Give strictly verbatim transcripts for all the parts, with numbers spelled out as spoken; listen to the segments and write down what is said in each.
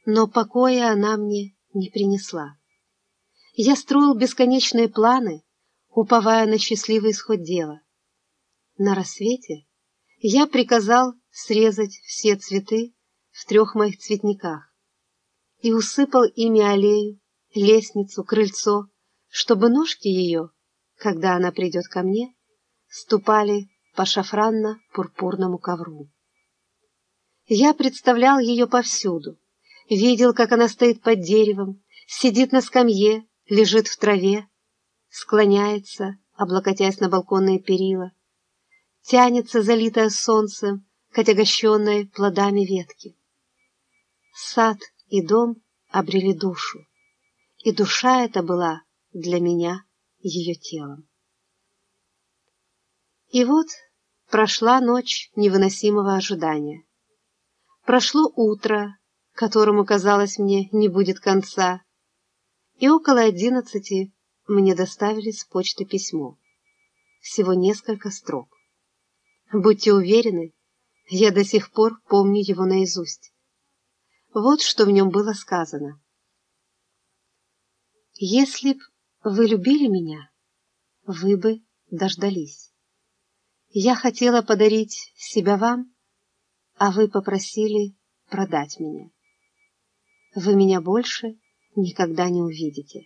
но покоя она мне не принесла. Я строил бесконечные планы, уповая на счастливый исход дела. На рассвете я приказал срезать все цветы в трех моих цветниках и усыпал ими аллею, лестницу, крыльцо, чтобы ножки ее, когда она придет ко мне, ступали по шафранно-пурпурному ковру. Я представлял ее повсюду, видел, как она стоит под деревом, сидит на скамье, лежит в траве, склоняется, облокотясь на балконные перила, тянется, залитая солнцем, к отягощенной плодами ветки. Сад и дом обрели душу, и душа эта была для меня ее телом. И вот прошла ночь невыносимого ожидания. Прошло утро, которому, казалось мне, не будет конца, и около одиннадцати мне доставили с почты письмо. Всего несколько строк. Будьте уверены, я до сих пор помню его наизусть. Вот что в нем было сказано. «Если б вы любили меня, вы бы дождались. Я хотела подарить себя вам, а вы попросили продать меня. Вы меня больше никогда не увидите».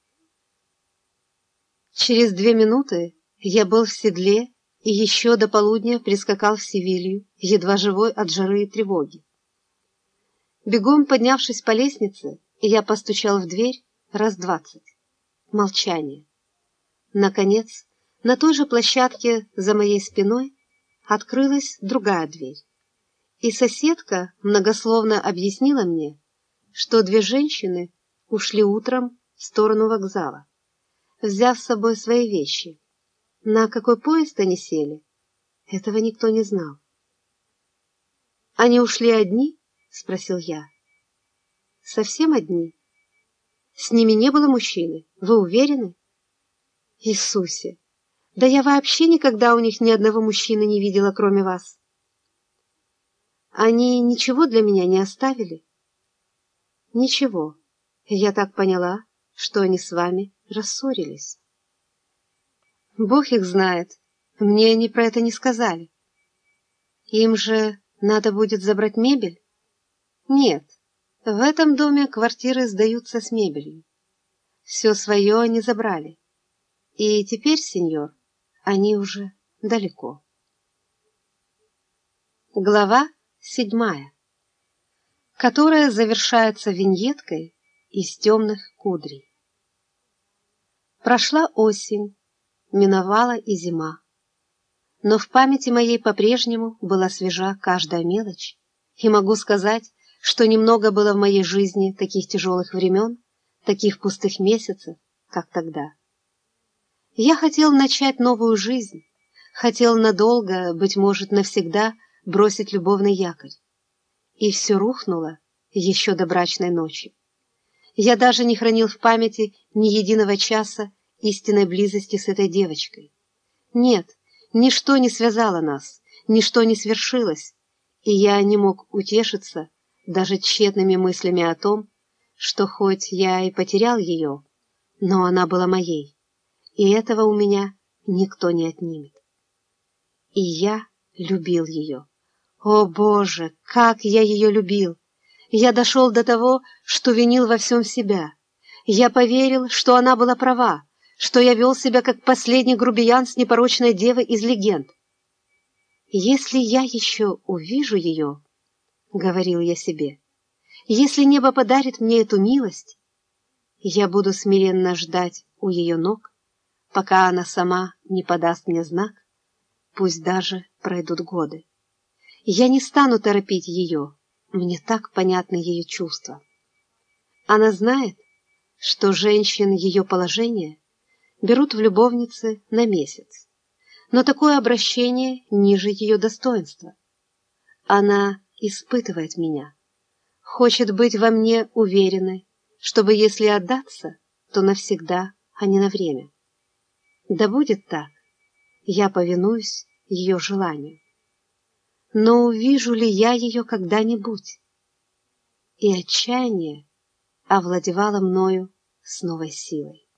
Через две минуты я был в седле и еще до полудня прискакал в Севилью, едва живой от жары и тревоги. Бегом поднявшись по лестнице, я постучал в дверь раз двадцать. Молчание. Наконец, на той же площадке за моей спиной открылась другая дверь, и соседка многословно объяснила мне, что две женщины ушли утром в сторону вокзала, взяв с собой свои вещи. На какой поезд они сели, этого никто не знал. «Они ушли одни?» — спросил я. «Совсем одни? С ними не было мужчины, вы уверены?» «Иисусе! Да я вообще никогда у них ни одного мужчины не видела, кроме вас». «Они ничего для меня не оставили?» «Ничего. Я так поняла, что они с вами рассорились». «Бог их знает. Мне они про это не сказали». «Им же надо будет забрать мебель?» «Нет, в этом доме квартиры сдаются с мебелью. Все свое они забрали. И теперь, сеньор, они уже далеко». Глава седьмая, которая завершается виньеткой из темных кудрей. Прошла осень, миновала и зима. Но в памяти моей по-прежнему была свежа каждая мелочь, и могу сказать, что немного было в моей жизни таких тяжелых времен, таких пустых месяцев, как тогда. Я хотел начать новую жизнь, хотел надолго, быть может, навсегда бросить любовный якорь. И все рухнуло еще до брачной ночи. Я даже не хранил в памяти ни единого часа истинной близости с этой девочкой. Нет, ничто не связало нас, ничто не свершилось, и я не мог утешиться даже тщетными мыслями о том, что хоть я и потерял ее, но она была моей, и этого у меня никто не отнимет. И я любил ее. О, Боже, как я ее любил! Я дошел до того, что винил во всем себя. Я поверил, что она была права, что я вел себя как последний грубиян с непорочной девой из легенд. «Если я еще увижу ее, — говорил я себе, — если небо подарит мне эту милость, я буду смиренно ждать у ее ног, пока она сама не подаст мне знак, пусть даже пройдут годы. Я не стану торопить ее, мне так понятны ее чувства. Она знает, что женщин ее положения берут в любовницы на месяц, но такое обращение ниже ее достоинства. Она испытывает меня, хочет быть во мне уверенной, чтобы, если отдаться, то навсегда, а не на время. Да будет так, я повинуюсь ее желанию. Но увижу ли я ее когда-нибудь? и отчаяние овладевало мною с новой силой.